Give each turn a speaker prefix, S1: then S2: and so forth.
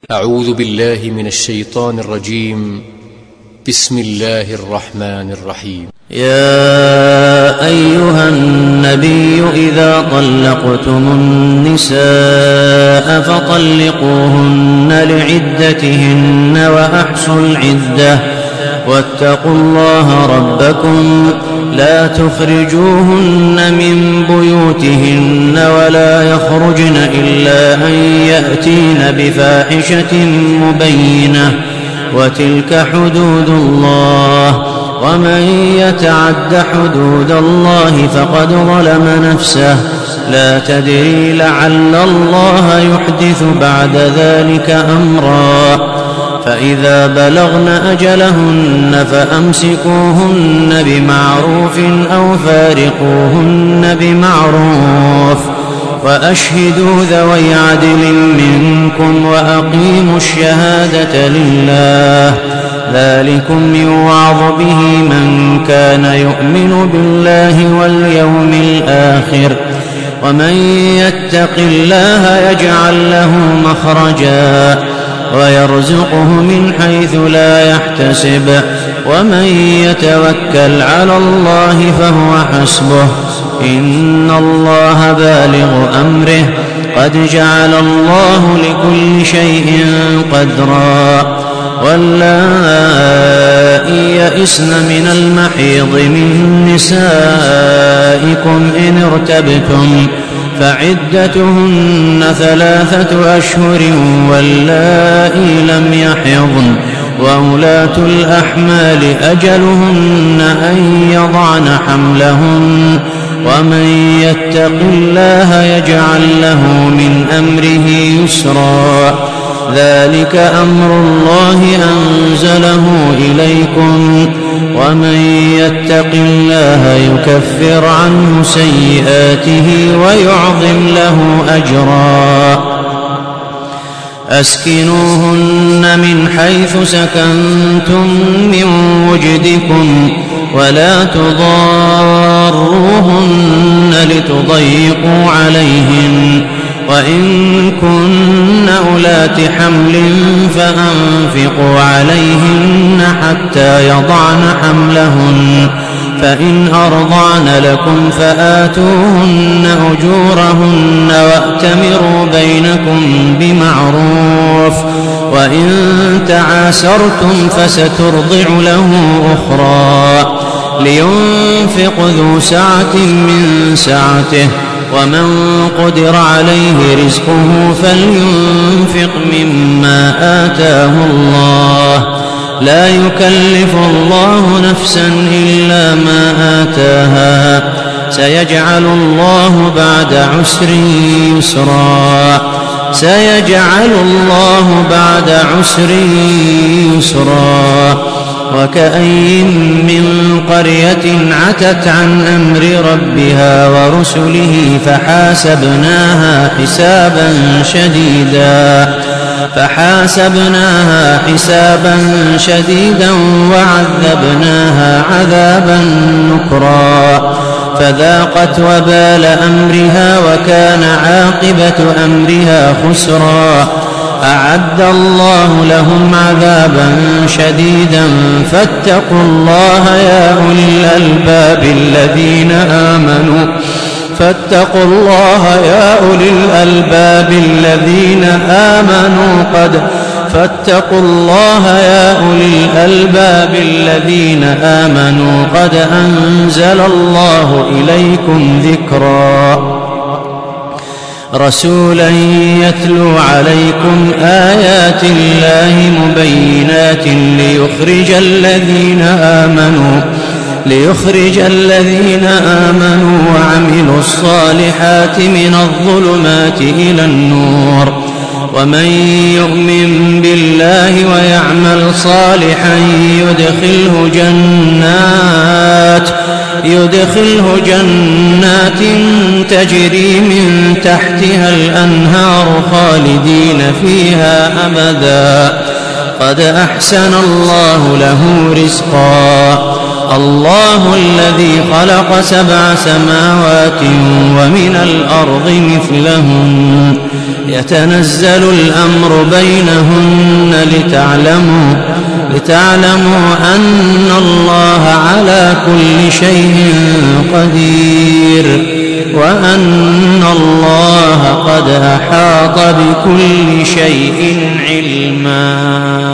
S1: أعوذ بالله من الشيطان الرجيم. بسم الله الرحمن الرحيم.
S2: يا أيها النبي إذا طلقتم النساء فطلقوهن لعدتهن وأحصوا العدة واتقوا الله ربكم لا تخرجوهن من بيوتهن ولا يخرجن إلا أن يأتين بفاحشة مبينة وتلك حدود الله ومن يتعد حدود الله فقد ظلم نفسه لا تدري لعل الله يحدث بعد ذلك أمرا فإذا بلغن أجلهن فأمسكوهن بمعروف أو فارقوهن بمعروف وأشهدوا ذوي عدل منكم وأقيموا الشهادة لله ذلكم يوعظ به من كان يؤمن بالله واليوم الآخر ومن يتق الله يجعل له مخرجا ويرزقه من حيث لا يحتسب ومن يتوكل على الله فهو حسبه إن الله بالغ أمره قد جعل الله لكل شيء قدرا واللائي يئسن من المحيض من نسائكم إن ارتبتم فعدتهن 3 أشهر واللائي لم يحضن وأولاة الأحمال أجلهن أن يضعن حملهن ومن يتق الله يجعل له من أمره يسرا ذلك أمر الله أنزله إليكم ومن يتق الله يكفر عنه سيئاته ويعظم له أجرا أسكنوهن من حيث سكنتم من وجدكم ولا تضاروهن لتضيقوا عليهن وإن كن أولات حمل فأنفقوا عليهن حتى يضعن حملهن فإن أرضعن لكم فآتوهن أجورهن وأتمروا بينكم بمعروف وإن تعاسرتم فسترضع له أخرى لينفق ذو سعة من سعته ومن قدر عليه رزقه فلينفق مما آتاه الله لا يكلف الله نفسا إلا ما آتاها سيجعل الله بعد عسر يسرا سيجعل الله بعد عسر يسرا وكأين من قرية عتت عن أمر ربها ورسله فحاسبناها حسابا شديدا وعذبناها عذابا نكرا فذاقت وبال أمرها وكان عاقبة أمرها خسرا أعد الله لهم عذابا شديدا فاتقوا الله يا أولي الألباب الذين آمنوا فاتقوا الله يا أولي الألباب الذين آمنوا قد أنزل الله إليكم ذكرا رسولا يتلو عليكم آيات الله مبينات ليخرج الذين آمنوا وعملوا الصالحات من الظلمات إلى النور ومن يؤمن بالله ويعمل صالحا يدخله جنات تجري من تحتها الأنهار خالدين فيها أبدا قد أحسن الله له رزقا الله الذي خلق 7 سماوات ومن الأرض مثلهن يتنزل الأمر بينهن لتعلموا أن الله على كل شيء قدير وأن الله قد أحاط بكل شيء علما.